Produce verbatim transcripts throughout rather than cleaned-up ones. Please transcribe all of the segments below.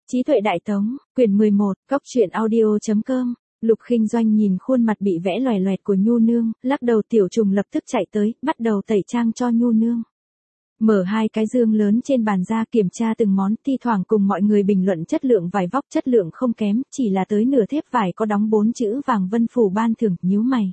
Trí tuệ đại tống, quyển mười một, góc truyện audio.com. Lục Khinh Doanh nhìn khuôn mặt bị vẽ loè loẹt của Nhu Nương, lắc đầu. Tiểu Trùng lập tức chạy tới, bắt đầu tẩy trang cho Nhu Nương. Mở hai cái dương lớn trên bàn ra kiểm tra từng món, thi thoảng cùng mọi người bình luận chất lượng vải vóc, chất lượng không kém, chỉ là tới nửa thép vải có đóng bốn chữ vàng Vân Phủ ban thưởng, nhíu mày.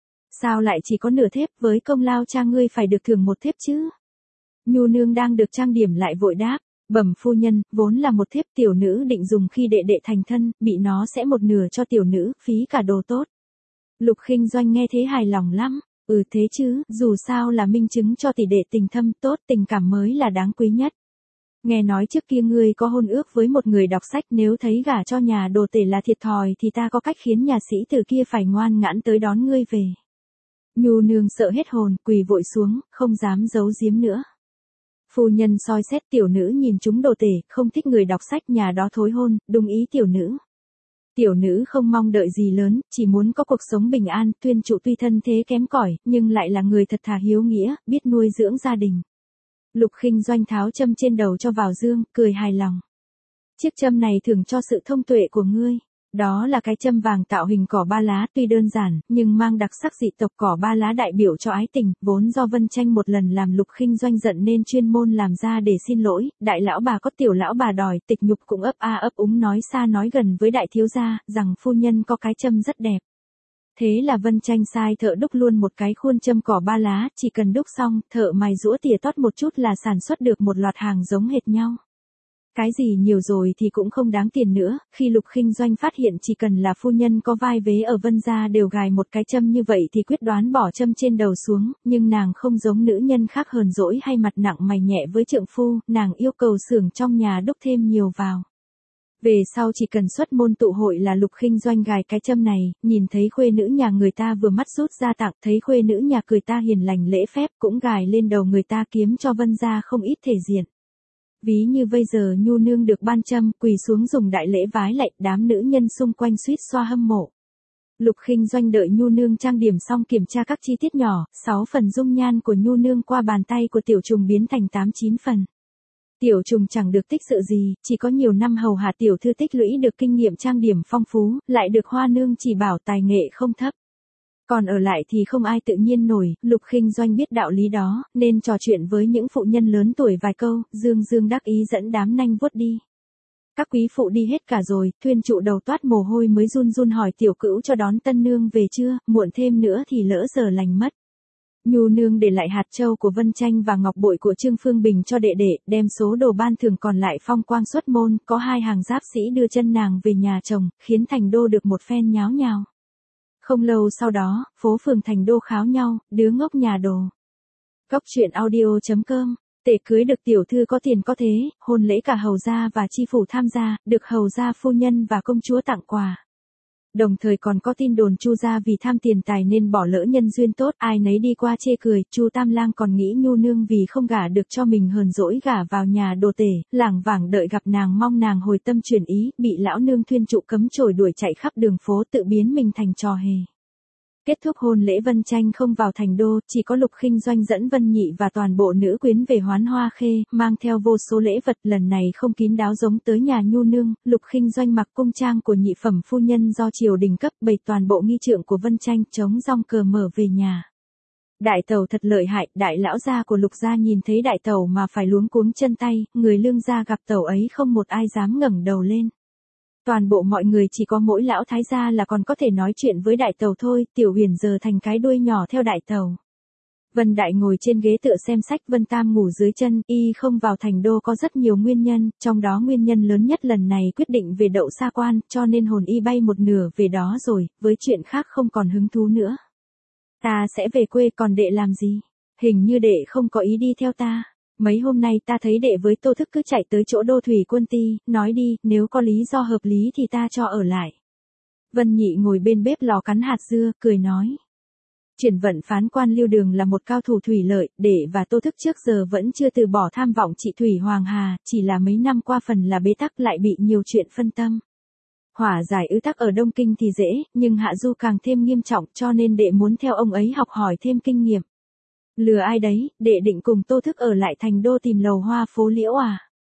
Sao lại chỉ có nửa thép, với công lao cha ngươi phải được thưởng một thép chứ? Nhu Nương đang được trang điểm lại vội đáp. Bẩm phu nhân, vốn là một thiếp, tiểu nữ định dùng khi đệ đệ thành thân, bị nó sẽ một nửa cho tiểu nữ, phí cả đồ tốt. Lục Khinh Doanh nghe thế hài lòng lắm. Ừ thế chứ, dù sao là minh chứng cho tỷ đệ tình thâm tốt, tình cảm mới là đáng quý nhất. Nghe nói trước kia ngươi có hôn ước với một người đọc sách, nếu thấy gả cho nhà đồ tể là thiệt thòi thì ta có cách khiến nhà sĩ tử kia phải ngoan ngoãn tới đón ngươi về. Nhu Nương sợ hết hồn, quỳ vội xuống, không dám giấu giếm nữa. Phu nhân soi xét, tiểu nữ nhìn chúng đồ tể, không thích người đọc sách, nhà đó thối hôn, đúng ý tiểu nữ. Tiểu nữ không mong đợi gì lớn, chỉ muốn có cuộc sống bình an, tuyên trụ tuy thân thế kém cỏi, nhưng lại là người thật thà hiếu nghĩa, biết nuôi dưỡng gia đình. Lục Khinh Doanh tháo châm trên đầu cho vào dương, cười hài lòng. Chiếc châm này thưởng cho sự thông tuệ của ngươi. Đó là cái châm vàng tạo hình cỏ ba lá, tuy đơn giản, nhưng mang đặc sắc dị tộc. Cỏ ba lá đại biểu cho ái tình, vốn do Vân Tranh một lần làm Lục Khinh Doanh giận nên chuyên môn làm ra để xin lỗi. Đại lão bà có tiểu lão bà đòi, tịch nhục cũng ấp a ấp úng nói xa nói gần với đại thiếu gia, rằng phu nhân có cái châm rất đẹp. Thế là Vân Tranh sai thợ đúc luôn một cái khuôn châm cỏ ba lá, chỉ cần đúc xong, thợ mài rũa tỉa tót một chút là sản xuất được một loạt hàng giống hệt nhau. Cái gì nhiều rồi thì cũng không đáng tiền nữa, khi Lục Khinh Doanh phát hiện chỉ cần là phu nhân có vai vế ở Vân gia đều gài một cái châm như vậy thì quyết đoán bỏ châm trên đầu xuống, nhưng nàng không giống nữ nhân khác hờn dỗi hay mặt nặng mày nhẹ với trượng phu, nàng yêu cầu xưởng trong nhà đúc thêm nhiều vào. Về sau chỉ cần xuất môn tụ hội là Lục Khinh Doanh gài cái châm này, nhìn thấy khuê nữ nhà người ta vừa mắt rút ra tặng, thấy khuê nữ nhà người ta hiền lành lễ phép cũng gài lên đầu người ta, kiếm cho Vân gia không ít thể diện. Ví như bây giờ Nhu Nương được ban châm, quỳ xuống dùng đại lễ vái lạy, đám nữ nhân xung quanh suýt xoa hâm mộ. Lục Khinh Doanh đợi Nhu Nương trang điểm xong kiểm tra các chi tiết nhỏ, sáu phần dung nhan của Nhu Nương qua bàn tay của Tiểu Trùng biến thành tám chín phần. Tiểu Trùng chẳng được tích sự gì, chỉ có nhiều năm hầu hạ tiểu thư tích lũy được kinh nghiệm trang điểm phong phú, lại được Hoa Nương chỉ bảo tài nghệ không thấp. Còn ở lại thì không ai tự nhiên nổi, Lục Khinh Doanh biết đạo lý đó, nên trò chuyện với những phụ nhân lớn tuổi vài câu, dương dương đắc ý dẫn đám nanh vuốt đi. Các quý phụ đi hết cả rồi, Thuyên trụ đầu toát mồ hôi mới run run hỏi tiểu cữu cho đón tân nương về chưa, muộn thêm nữa thì lỡ giờ lành mất. Nhu Nương để lại hạt châu của Vân Tranh và ngọc bội của Trương Phương Bình cho đệ đệ, đem số đồ ban thưởng còn lại phong quang xuất môn, có hai hàng giáp sĩ đưa chân nàng về nhà chồng, khiến thành đô được một phen nháo nhào. Không lâu sau đó, phố phường thành đô kháo nhau, đứa ngốc nhà đồ. Góc truyện audio.com. Tể cưới được tiểu thư có tiền có thế, hôn lễ cả hầu gia và chi phủ tham gia, được hầu gia phu nhân và công chúa tặng quà. Đồng thời còn có tin đồn Chu gia vì tham tiền tài nên bỏ lỡ nhân duyên tốt, ai nấy đi qua chê cười. Chu Tam Lang còn nghĩ Nhu Nương vì không gả được cho mình hờn dỗi gả vào nhà đồ tể, lảng vảng đợi gặp nàng mong nàng hồi tâm chuyển ý, bị lão nương Thuyên trụ cấm chổi đuổi chạy khắp đường phố, tự biến mình thành trò hề. Kết thúc hôn lễ, Vân Tranh không vào thành đô, chỉ có Lục Khinh Doanh dẫn Vân Nhị và toàn bộ nữ quyến về Hoán Hoa Khê, mang theo vô số lễ vật, lần này không kín đáo giống tới nhà Nhu Nương. Lục Khinh Doanh mặc cung trang của nhị phẩm phu nhân do triều đình cấp, bày toàn bộ nghi trượng của Vân Tranh, chống rong cờ mở về nhà. Đại tẩu thật lợi hại, đại lão gia của Lục gia nhìn thấy đại tẩu mà phải luống cuống chân tay, người lương gia gặp tẩu ấy không một ai dám ngẩng đầu lên. Toàn bộ mọi người chỉ có mỗi lão thái gia là còn có thể nói chuyện với đại tẩu thôi, Tiểu Huyền giờ thành cái đuôi nhỏ theo đại tẩu. Vân Đại ngồi trên ghế tựa xem sách, Vân Tam ngủ dưới chân, y không vào thành đô có rất nhiều nguyên nhân, trong đó nguyên nhân lớn nhất lần này quyết định về đậu sa quan, cho nên hồn y bay một nửa về đó rồi, với chuyện khác không còn hứng thú nữa. Ta sẽ về quê, còn đệ làm gì? Hình như đệ không có ý đi theo ta. Mấy hôm nay ta thấy đệ với Tô Thức cứ chạy tới chỗ Đô Thủy Quân Ti, nói đi, nếu có lý do hợp lý thì ta cho ở lại. Vân Nhị ngồi bên bếp lò cắn hạt dưa, cười nói. Chuyển vận phán quan Lưu Đường là một cao thủ thủy lợi, đệ và Tô Thức trước giờ vẫn chưa từ bỏ tham vọng trị thủy Hoàng Hà, chỉ là mấy năm qua phần là bế tắc lại bị nhiều chuyện phân tâm. Hỏa giải ứ tắc ở Đông Kinh thì dễ, nhưng hạ du càng thêm nghiêm trọng, cho nên đệ muốn theo ông ấy học hỏi thêm kinh nghiệm. Lừa ai đấy, đệ định cùng Tô Thức ở lại thành đô tìm lầu hoa phố liễu à?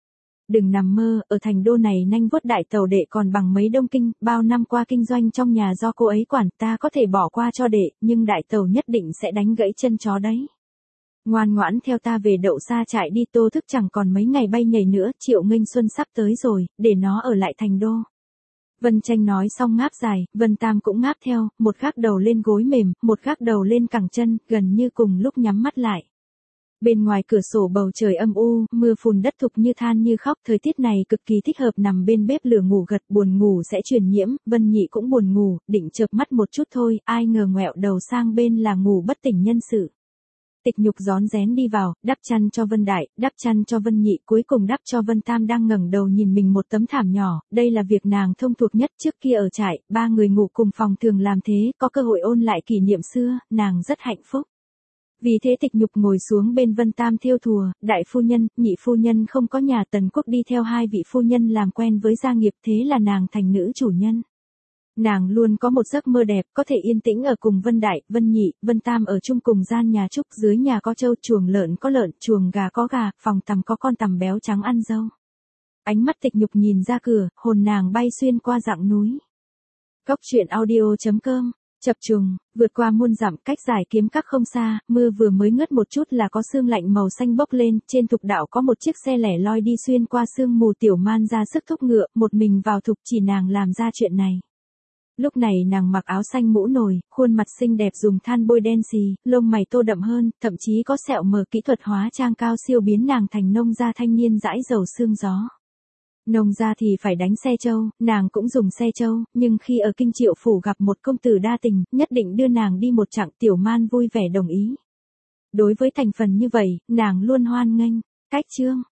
Đừng nằm mơ, ở thành đô này nanh vuốt đại tàu đệ còn bằng mấy Đông Kinh, bao năm qua kinh doanh trong nhà do cô ấy quản, ta có thể bỏ qua cho đệ, nhưng đại tàu nhất định sẽ đánh gãy chân chó đấy. Ngoan ngoãn theo ta về đậu xa trại đi, Tô Thức chẳng còn mấy ngày bay nhảy nữa, Triệu Nghênh Xuân sắp tới rồi, để nó ở lại thành đô. Vân Tranh nói xong ngáp dài, Vân Tam cũng ngáp theo, một gác đầu lên gối mềm, một gác đầu lên cẳng chân, gần như cùng lúc nhắm mắt lại. Bên ngoài cửa sổ bầu trời âm u, mưa phùn đất thục như than như khóc, thời tiết này cực kỳ thích hợp nằm bên bếp lửa ngủ gật, buồn ngủ sẽ truyền nhiễm, Vân Nhị cũng buồn ngủ, định chợp mắt một chút thôi, ai ngờ ngoẹo đầu sang bên là ngủ bất tỉnh nhân sự. Tịch Nhục rón rén đi vào, đắp chăn cho Vân Đại, đắp chăn cho Vân Nhị, cuối cùng đắp cho Vân Tam đang ngẩng đầu nhìn mình một tấm thảm nhỏ, đây là việc nàng thông thuộc nhất, trước kia ở trại, ba người ngủ cùng phòng thường làm thế, có cơ hội ôn lại kỷ niệm xưa, nàng rất hạnh phúc. Vì thế Tịch Nhục ngồi xuống bên Vân Tam thêu thùa, đại phu nhân, nhị phu nhân không có nhà, Tần Quốc đi theo hai vị phu nhân làm quen với gia nghiệp, thế là nàng thành nữ chủ nhân. Nàng luôn có một giấc mơ đẹp, có thể yên tĩnh ở cùng Vân Đại, Vân Nhị, Vân Tam ở chung cùng gian nhà trúc, dưới nhà có trâu, chuồng lợn có lợn, chuồng gà có gà, phòng tằm có con tằm béo trắng ăn dâu. Ánh mắt Tịch Nhục nhìn ra cửa, hồn nàng bay xuyên qua dặng núi. Cốc truyện audio chấm com. Chập trùng, vượt qua muôn dặm, cách giải kiếm các không xa, mưa vừa mới ngớt một chút là có sương lạnh màu xanh bốc lên, trên thục đạo có một chiếc xe lẻ loi đi xuyên qua sương mù, Tiểu Man ra sức thúc ngựa, một mình vào thục, chỉ nàng làm ra chuyện này. Lúc này nàng mặc áo xanh mũ nồi, khuôn mặt xinh đẹp dùng than bôi đen xì, lông mày tô đậm hơn, thậm chí có sẹo mờ, kỹ thuật hóa trang cao siêu biến nàng thành nông gia thanh niên dãi dầu sương gió. Nông gia thì phải đánh xe trâu, nàng cũng dùng xe trâu, nhưng khi ở Kinh Triệu Phủ gặp một công tử đa tình, nhất định đưa nàng đi một chặng, Tiểu Man vui vẻ đồng ý. Đối với thành phần như vậy, nàng luôn hoan nghênh. Cách chương